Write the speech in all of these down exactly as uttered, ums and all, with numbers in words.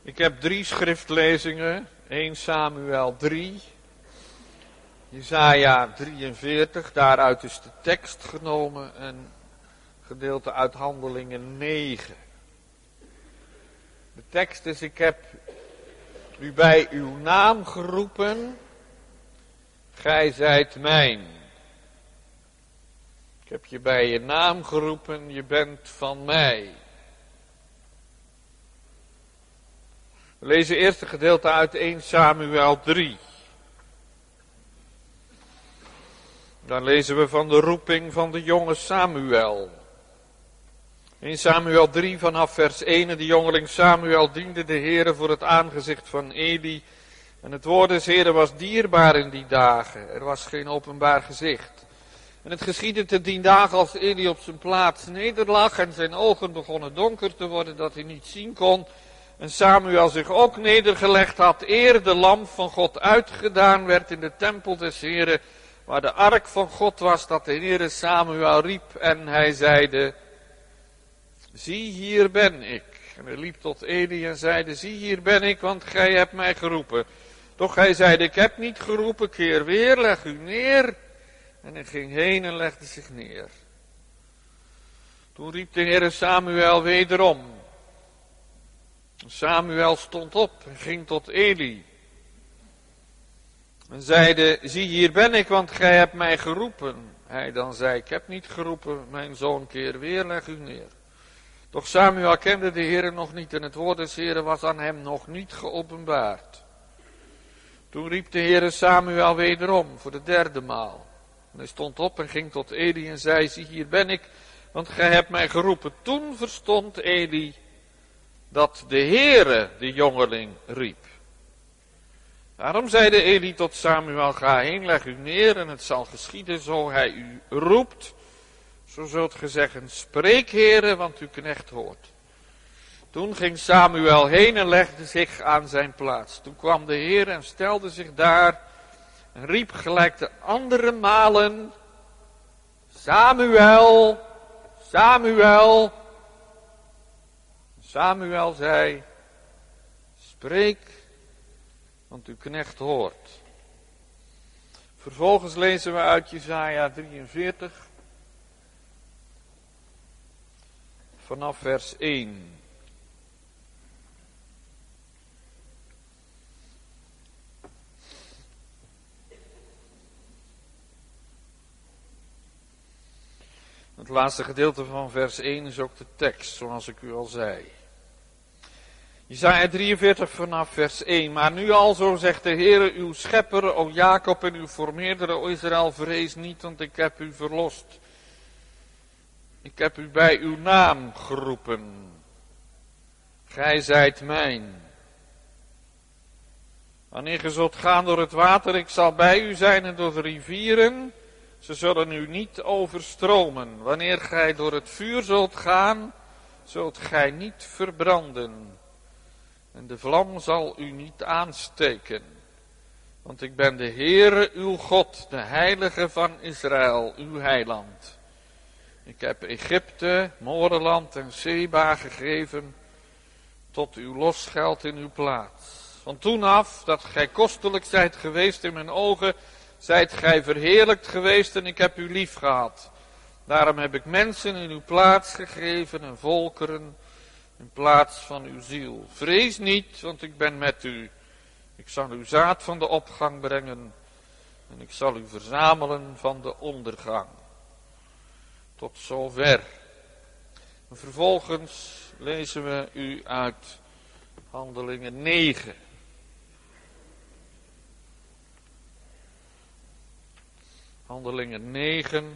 Ik heb drie schriftlezingen. Eerste Samuel drie. Jesaja drieënveertig. Daaruit is de tekst genomen. En gedeelte uit Handelingen negen. De tekst is: ik heb u bij uw naam geroepen. Gij zijt mijn. Ik heb je bij je naam geroepen. Je bent van mij. We lezen eerst een gedeelte uit Eerste Samuel drie. Dan lezen we van de roeping van de jonge Samuel. Eerste Samuel drie vanaf vers één. De jongeling Samuel diende de Heere voor het aangezicht van Eli. En het woord des Heeren was dierbaar in die dagen. Er was geen openbaar gezicht. En het geschiedde te dien dagen als Eli op zijn plaats nederlag en zijn ogen begonnen donker te worden dat hij niet zien kon. En Samuel zich ook nedergelegd had, eer de lamp van God uitgedaan werd in de tempel des Heeren, waar de ark van God was, dat de Heere Samuel riep en hij zeide: zie, hier ben ik. En hij liep tot Eli en zeide: zie, hier ben ik, want gij hebt mij geroepen. Doch hij zeide: ik heb niet geroepen, keer weer, leg u neer. En hij ging heen en legde zich neer. Toen riep de Heere Samuel wederom. Samuel stond op en ging tot Eli. En zeide: zie, hier ben ik, want gij hebt mij geroepen. Hij dan zei: ik heb niet geroepen, mijn zoon, keer weer, leg u neer. Doch Samuel kende de Heere nog niet en het woord des Heere was aan hem nog niet geopenbaard. Toen riep de Heere Samuel wederom voor de derde maal. En hij stond op en ging tot Eli en zei: zie, hier ben ik, want gij hebt mij geroepen. Toen verstond Eli dat de Heere de jongeling riep. Daarom zeide Eli tot Samuel: ga heen, leg u neer en het zal geschieden zo hij u roept. Zo zult ge zeggen: spreek, Heere, want uw knecht hoort. Toen ging Samuel heen en legde zich aan zijn plaats. Toen kwam de Heer en stelde zich daar en riep gelijk de andere malen: Samuel, Samuel. Samuel zei: spreek, want uw knecht hoort. Vervolgens lezen we uit Jesaja drieënveertig. Vanaf vers één. Het laatste gedeelte van vers één is ook de tekst, zoals ik u al zei. Jesaja drieënveertig vanaf vers één. Maar nu al zo zegt de Heere uw schepper, o Jacob, en uw formeerdere, o Israël, vrees niet, want ik heb u verlost. Ik heb u bij uw naam geroepen. Gij zijt mijn. Wanneer ge zult gaan door het water, ik zal bij u zijn, en door de rivieren, ze zullen u niet overstromen. Wanneer gij door het vuur zult gaan, zult gij niet verbranden. En de vlam zal u niet aansteken. Want ik ben de Heere uw God, de Heilige van Israël, uw heiland. Ik heb Egypte, Moreland en Seba gegeven tot uw losgeld in uw plaats. Van toen af dat gij kostelijk zijt geweest in mijn ogen, zijt gij verheerlijkt geweest en ik heb u lief gehad. Daarom heb ik mensen in uw plaats gegeven en volkeren in plaats van uw ziel. Vrees niet, want ik ben met u. Ik zal uw zaad van de opgang brengen en ik zal u verzamelen van de ondergang. Tot zover. En vervolgens lezen we u uit Handelingen negen. Handelingen negen.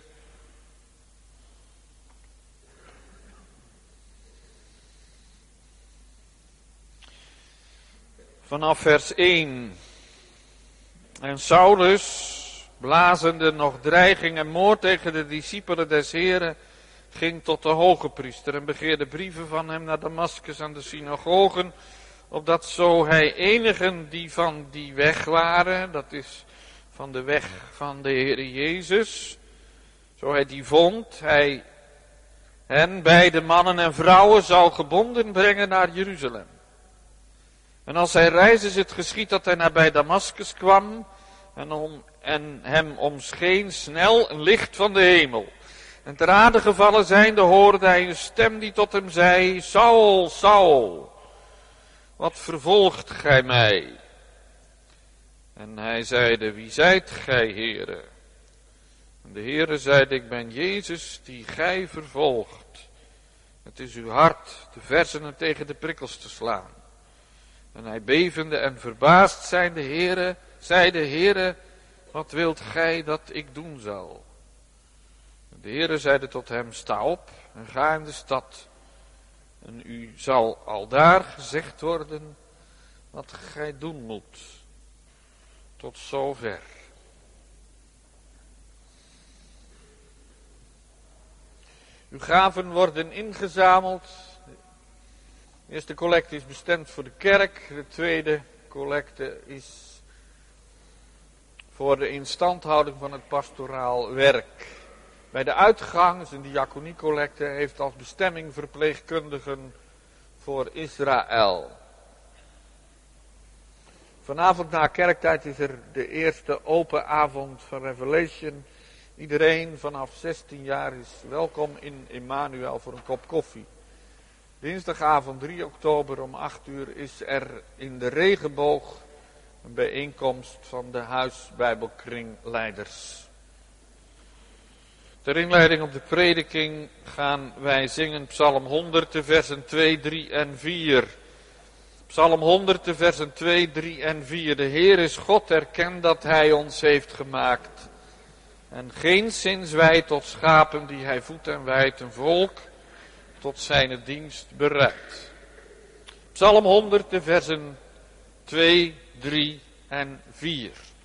Vanaf vers één. En Saulus, blazende nog dreiging en moord tegen de discipelen des Heren, ging tot de hoge priester en begeerde brieven van hem naar Damaskus aan de synagogen, opdat zo hij enigen die van die weg waren, dat is van de weg van de Heere Jezus, zo hij die vond, hij hen, beide mannen en vrouwen, zou gebonden brengen naar Jeruzalem. En als hij reisde, is het geschied dat hij nabij Damaskus kwam en, om, en hem omscheen snel een licht van de hemel. En ter aarde gevallen zijnde hoorde hij een stem die tot hem zei, Saul, Saul, wat vervolgt gij mij? En hij zeide, wie zijt gij, Heere? En de Heere zeide, ik ben Jezus die gij vervolgt. Het is uw hart de versenen tegen de prikkels te slaan. En hij bevende en verbaasd zijnde, Heere, zeide, Heere, wat wilt gij dat ik doen zal? En de Heere zeide tot hem, sta op en ga in de stad. En u zal aldaar gezegd worden wat gij doen moet. Tot zover. Uw gaven worden ingezameld. De eerste collecte is bestemd voor de kerk. De tweede collecte is voor de instandhouding van het pastoraal werk. Bij de uitgang, is een diaconiecollecte, heeft als bestemming verpleegkundigen voor Israël. Vanavond na kerktijd is er de eerste open avond van Revelation. Iedereen vanaf zestien jaar is welkom in Emmanuel voor een kop koffie. Dinsdagavond drie oktober om acht uur is er in de Regenboog een bijeenkomst van de huisbijbelkringleiders. Ter inleiding op de prediking gaan wij zingen Psalm honderd, de versen twee, drie en vier. Psalm honderd, de versen twee, drie en vier. De Heer is God, erken dat Hij ons heeft gemaakt. En geenszins wij tot schapen die Hij voedt en wijdt, een volk tot zijn dienst bereidt. Psalm honderd, de versen twee, drie en vier.